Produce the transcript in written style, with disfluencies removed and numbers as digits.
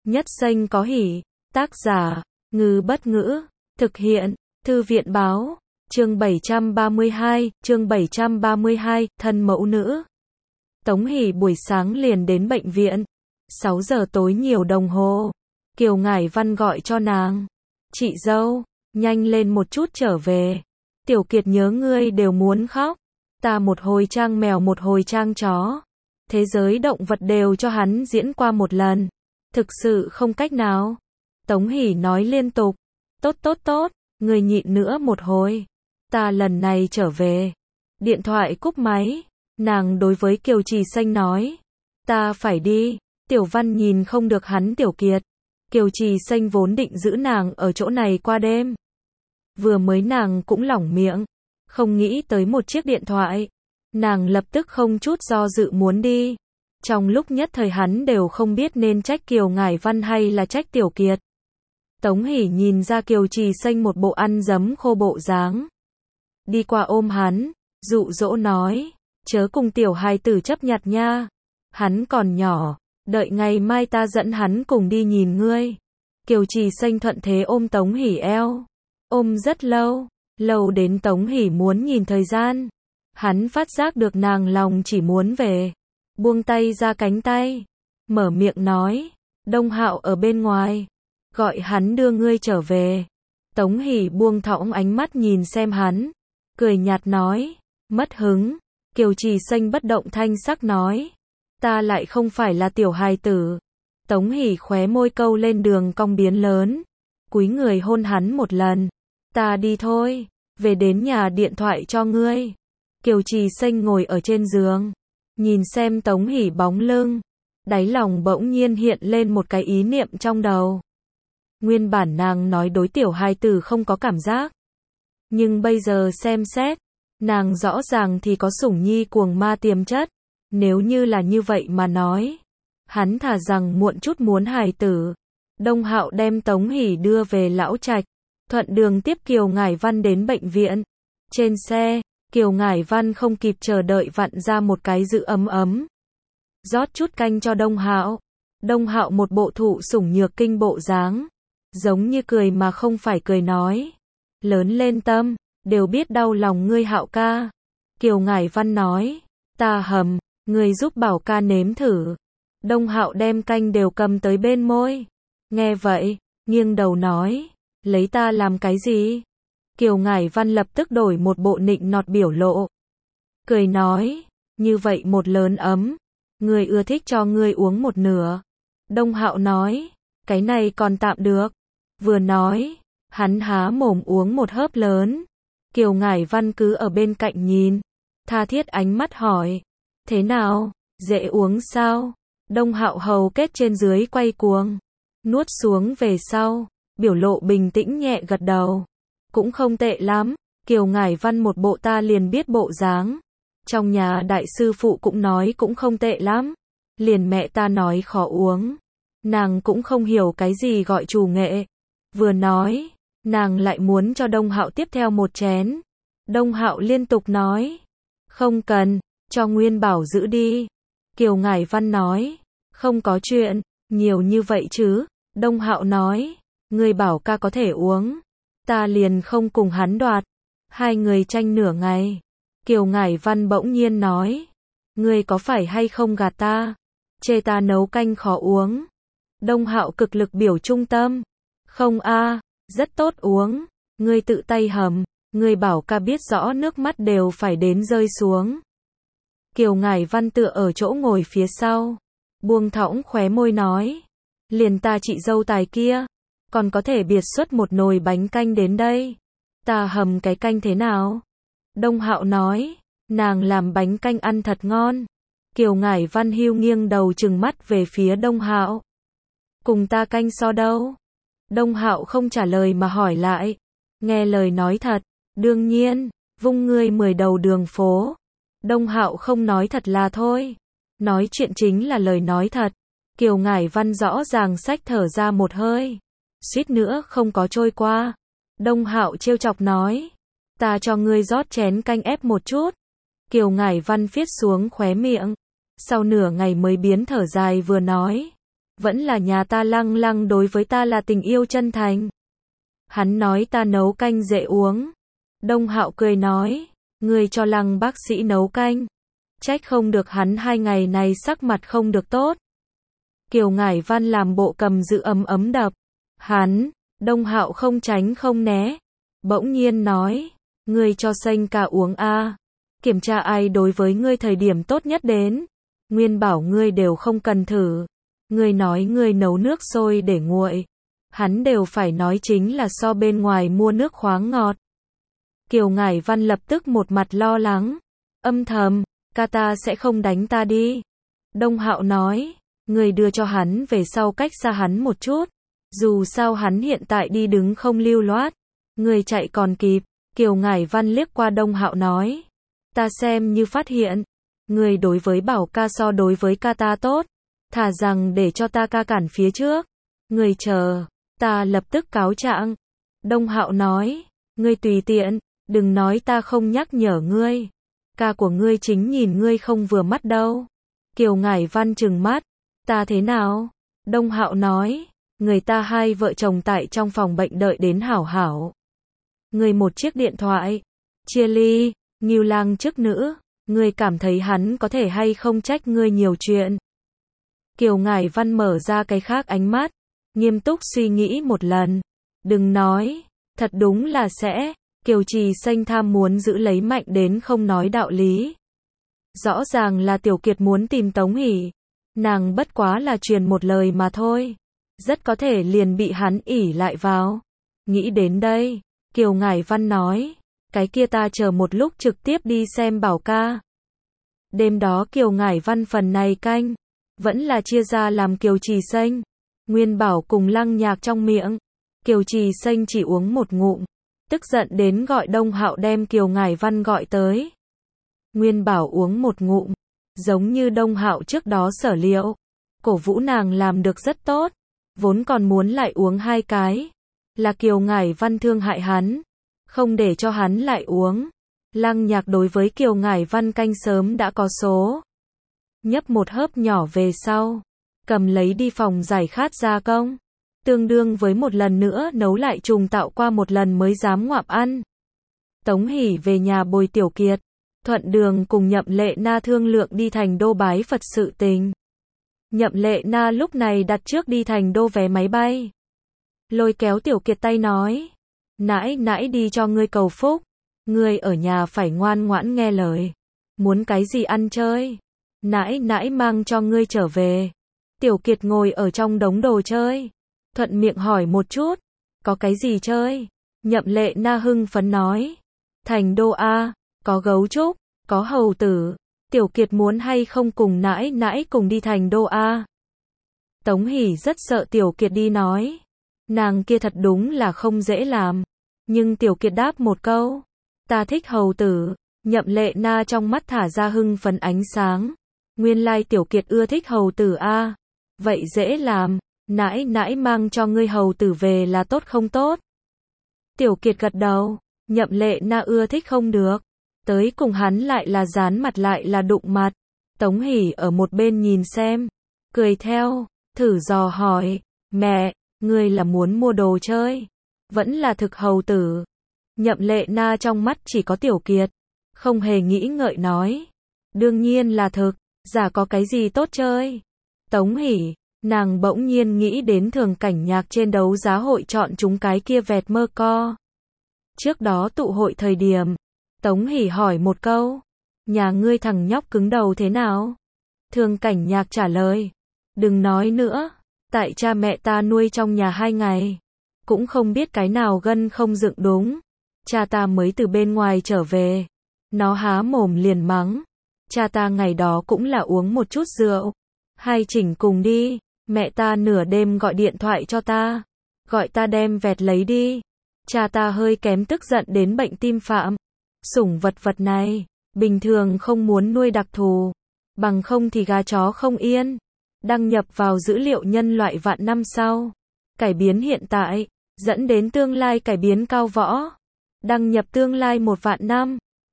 Nhất xanh có hỉ. Tác giả, Ngư Bất Ngữ. Thực hiện, Thư viện Báo. Chương 732, thân mẫu nữ. Tống Hỷ buổi sáng liền đến bệnh viện. 6 giờ tối nhiều đồng hồ. Kiều Ngải Văn gọi cho nàng. Chị dâu, nhanh lên một chút trở về. Tiểu Kiệt nhớ ngươi đều muốn khóc. Ta một hồi trang mèo một hồi trang chó. Thế giới động vật đều cho hắn diễn qua một lần. Thực sự không cách nào. Tống Hỷ nói liên tục. Tốt, ngươi nhịn nữa một hồi. Ta lần này trở về. Điện thoại cúp máy. Nàng đối với Kiều Trì Xanh nói. Ta phải đi. Tiểu Văn nhìn không được hắn Tiểu Kiệt. Kiều Trì Xanh vốn định giữ nàng ở chỗ này qua đêm. Vừa mới nàng cũng lỏng miệng. Không nghĩ tới một chiếc điện thoại. Nàng lập tức không chút do dự muốn đi. Trong lúc nhất thời hắn đều không biết nên trách Kiều Ngải Văn hay là trách Tiểu Kiệt. Tống Hỷ nhìn ra Kiều Trì Xanh một bộ ăn dấm khô bộ dáng. Đi qua ôm hắn, dụ dỗ nói, chớ cùng tiểu hài tử chấp nhặt nha. Hắn còn nhỏ, đợi ngày mai ta dẫn hắn cùng đi nhìn ngươi. Kiều Trì Xanh thuận thế ôm Tống Hỷ eo. Ôm rất lâu, lâu đến Tống Hỷ muốn nhìn thời gian. Hắn phát giác được nàng lòng chỉ muốn về. Buông tay ra cánh tay. Mở miệng nói, Đông Hạo ở bên ngoài. Gọi hắn đưa ngươi trở về. Tống Hỷ buông thõng ánh mắt nhìn xem hắn. Cười nhạt nói, mất hứng. Kiều Trì Xanh bất động thanh sắc nói, ta lại không phải là tiểu hài tử. Tống Hỷ khóe môi câu lên đường cong biến lớn. Cúi người hôn hắn một lần. Ta đi thôi, về đến nhà điện thoại cho ngươi. Kiều Trì Xanh ngồi ở trên giường. Nhìn xem Tống Hỷ bóng lưng. Đáy lòng bỗng nhiên hiện lên một cái ý niệm trong đầu. Nguyên bản nàng nói đối tiểu hài tử không có cảm giác. Nhưng bây giờ xem xét, nàng rõ ràng thì có sủng nhi cuồng ma tiềm chất. Nếu như là như vậy mà nói, hắn thà rằng muộn chút muốn hài tử. Đông Hạo đem Tống Hỷ đưa về lão trạch, thuận đường tiếp Kiều Ngải Văn đến bệnh viện. Trên xe, Kiều Ngải Văn không kịp chờ đợi vặn ra một cái giữ ấm. Rót chút canh cho Đông Hạo. Đông Hạo một bộ thụ sủng nhược kinh bộ dáng, giống như cười mà không phải cười nói. Lớn lên tâm, đều biết đau lòng ngươi Hạo ca. Kiều Ngải Văn nói, ta hầm, ngươi giúp bảo ca nếm thử. Đông Hạo đem canh đều cầm tới bên môi. Nghe vậy, nghiêng đầu nói, lấy ta làm cái gì? Kiều Ngải Văn lập tức đổi một bộ nịnh nọt biểu lộ. Cười nói, như vậy một lớn ấm, ngươi ưa thích cho ngươi uống một nửa. Đông Hạo nói, cái này còn tạm được. Vừa nói, hắn há mồm uống một hớp lớn. Kiều Ngải Văn cứ ở bên cạnh nhìn, tha thiết ánh mắt hỏi, thế nào, dễ uống sao? Đông Hạo hầu kết trên dưới quay cuồng, nuốt xuống về sau, biểu lộ bình tĩnh nhẹ gật đầu. Cũng không tệ lắm. Kiều Ngải Văn một bộ ta liền biết bộ dáng. Trong nhà đại sư phụ cũng nói cũng không tệ lắm. Liền mẹ ta nói khó uống. Nàng cũng không hiểu cái gì gọi trù nghệ. Vừa nói, nàng lại muốn cho Đông Hạo tiếp theo một chén. Đông Hạo liên tục nói, không cần, cho Nguyên Bảo giữ đi. Kiều Ngải Văn nói, không có chuyện, nhiều như vậy chứ. Đông Hạo nói, ngươi bảo ca có thể uống, ta liền không cùng hắn đoạt. Hai người tranh nửa ngày. Kiều Ngải Văn bỗng nhiên nói, ngươi có phải hay không gạt ta? Chê ta nấu canh khó uống. Đông Hạo cực lực biểu trung tâm. Không a, rất tốt uống. Ngươi tự tay hầm, ngươi bảo ca biết rõ nước mắt đều phải đến rơi xuống. Kiều Ngải Văn tựa ở chỗ ngồi phía sau, buông thõng khóe môi nói, liền ta chị dâu tài kia, còn có thể biệt xuất một nồi bánh canh đến đây. Ta hầm cái canh thế nào? Đông Hạo nói, nàng làm bánh canh ăn thật ngon. Kiều Ngải Văn hiu nghiêng đầu trừng mắt về phía Đông Hạo. Cùng ta canh so đâu? Đông Hạo không trả lời mà hỏi lại. Nghe lời nói thật, đương nhiên, vung ngươi 10 đầu đường phố. Đông Hạo không nói thật là thôi. Nói chuyện chính là lời nói thật. Kiều Ngải Văn rõ ràng xách thở ra một hơi. Suýt nữa không có trôi qua. Đông Hạo trêu chọc nói, ta cho ngươi rót chén canh ép một chút. Kiều Ngải Văn phiết xuống khóe miệng. Sau nửa ngày mới biến thở dài vừa nói, Vẫn là nhà ta Lăng Lăng đối với ta là tình yêu chân thành. Hắn nói ta nấu canh dễ uống. Đông Hạo cười nói, ngươi cho Lăng bác sĩ nấu canh. Trách không được hắn 2 ngày này sắc mặt không được tốt. Kiều Ngải Văn làm bộ cầm giữ ấm đập. Hắn, Đông Hạo không tránh không né. Bỗng nhiên nói, ngươi cho Sanh ca uống a. Kiểm tra ai đối với ngươi thời điểm tốt nhất đến. Nguyên bảo ngươi đều không cần thử. Ngươi nói ngươi nấu nước sôi để nguội. Hắn đều phải nói chính là so bên ngoài mua nước khoáng ngọt. Kiều Ngải Văn lập tức một mặt lo lắng. Âm thầm, ca ta sẽ không đánh ta đi. Đông Hạo nói, ngươi đưa cho hắn về sau cách xa hắn một chút. Dù sao hắn hiện tại đi đứng không lưu loát. Ngươi chạy còn kịp. Kiều Ngải Văn liếc qua Đông Hạo nói, ta xem như phát hiện. Ngươi đối với Bảo ca so đối với ca ta tốt. Thà rằng để cho ta ca cản phía trước. Ngươi chờ, ta lập tức cáo trạng. Đông Hạo nói, ngươi tùy tiện, đừng nói ta không nhắc nhở ngươi. Ca của ngươi chính nhìn ngươi không vừa mắt đâu. Kiều Ngải Văn trừng mắt, ta thế nào? Đông Hạo nói, người ta 2 vợ chồng tại trong phòng bệnh đợi đến hảo hảo. Ngươi một chiếc điện thoại, chia ly, Ngưu Lang chức nữ, ngươi cảm thấy hắn có thể hay không trách ngươi nhiều chuyện. Kiều Ngải Văn mở ra cái khác ánh mắt, nghiêm túc suy nghĩ một lần. Đừng nói, thật đúng là sẽ. Kiều Trì Xanh tham muốn giữ lấy mạnh đến không nói đạo lý. Rõ ràng là Tiểu Kiệt muốn tìm Tống Hỷ. Nàng bất quá là truyền một lời mà thôi. Rất có thể liền bị hắn ỷ lại vào. Nghĩ đến đây, Kiều Ngải Văn nói, cái kia ta chờ một lúc trực tiếp đi xem Bảo ca. Đêm đó Kiều Ngải Văn phần này canh, vẫn là chia ra làm Kiều Trì Xanh, Nguyên Bảo cùng Lăng Nhạc trong miệng. Kiều Trì Xanh chỉ uống một ngụm, tức giận đến gọi Đông Hạo đem Kiều Ngải Văn gọi tới. Nguyên Bảo uống một ngụm, giống như Đông Hạo trước đó sở liệu, cổ vũ nàng làm được rất tốt, vốn còn muốn lại uống 2 cái, là Kiều Ngải Văn thương hại hắn, không để cho hắn lại uống. Lăng Nhạc đối với Kiều Ngải Văn canh sớm đã có số. Nhấp một hớp nhỏ về sau, cầm lấy đi phòng giải khát gia công, tương đương với một lần nữa nấu lại trùng tạo qua một lần mới dám ngoạm ăn. Tống Hỷ về nhà bồi Tiểu Kiệt, thuận đường cùng Nhậm Lệ Na thương lượng đi Thành Đô bái Phật sự tình. Nhậm Lệ Na lúc này đặt trước đi Thành Đô vé máy bay. Lôi kéo Tiểu Kiệt tay nói, nãi nãi đi cho ngươi cầu phúc, ngươi ở nhà phải ngoan ngoãn nghe lời. Muốn cái gì ăn chơi, nãi nãi mang cho ngươi trở về. Tiểu Kiệt ngồi ở trong đống đồ chơi, thuận miệng hỏi một chút, có cái gì chơi? Nhậm Lệ Na hưng phấn nói, Thành Đô a, có gấu trúc, có hầu tử. Tiểu Kiệt muốn hay không cùng nãi nãi cùng đi Thành Đô a? Tống Hỷ rất sợ Tiểu Kiệt đi nói, nàng kia thật đúng là không dễ làm. Nhưng Tiểu Kiệt đáp một câu, ta thích hầu tử. Nhậm Lệ Na trong mắt thả ra hưng phấn ánh sáng. Nguyên lai Tiểu Kiệt ưa thích hầu tử a. Vậy dễ làm, nãi nãi mang cho ngươi hầu tử về là tốt không tốt? Tiểu Kiệt gật đầu, Nhậm Lệ Na ưa thích không được. Tới cùng hắn lại là dán mặt lại là đụng mặt. Tống Hỷ ở một bên nhìn xem, cười theo, thử dò hỏi, mẹ, ngươi là muốn mua đồ chơi, vẫn là thực hầu tử? Nhậm Lệ Na trong mắt chỉ có Tiểu Kiệt, không hề nghĩ ngợi nói, đương nhiên là thực, giả có cái gì tốt chơi? Tống Hỷ, nàng bỗng nhiên nghĩ đến Thường Cảnh Nhạc trên đấu giá hội chọn chúng cái kia vẹt mơ co. Trước đó tụ hội thời điểm, Tống Hỷ hỏi một câu, nhà ngươi thằng nhóc cứng đầu thế nào? Thường Cảnh Nhạc trả lời, đừng nói nữa, tại cha mẹ ta nuôi trong nhà 2 ngày, cũng không biết cái nào gân không dựng đúng. Cha ta mới từ bên ngoài trở về, nó há mồm liền mắng. Cha ta ngày đó cũng là uống một chút rượu, hai chỉnh cùng đi. Mẹ ta nửa đêm gọi điện thoại cho ta, gọi ta đem vẹt lấy đi. Cha ta hơi kém tức giận đến bệnh tim phạm. Sủng vật vật này, bình thường không muốn nuôi đặc thù, bằng không thì gà chó không yên. Đăng nhập vào dữ liệu nhân loại vạn năm sau, cải biến hiện tại, dẫn đến tương lai cải biến cao võ. Đăng nhập tương lai 1 vạn năm.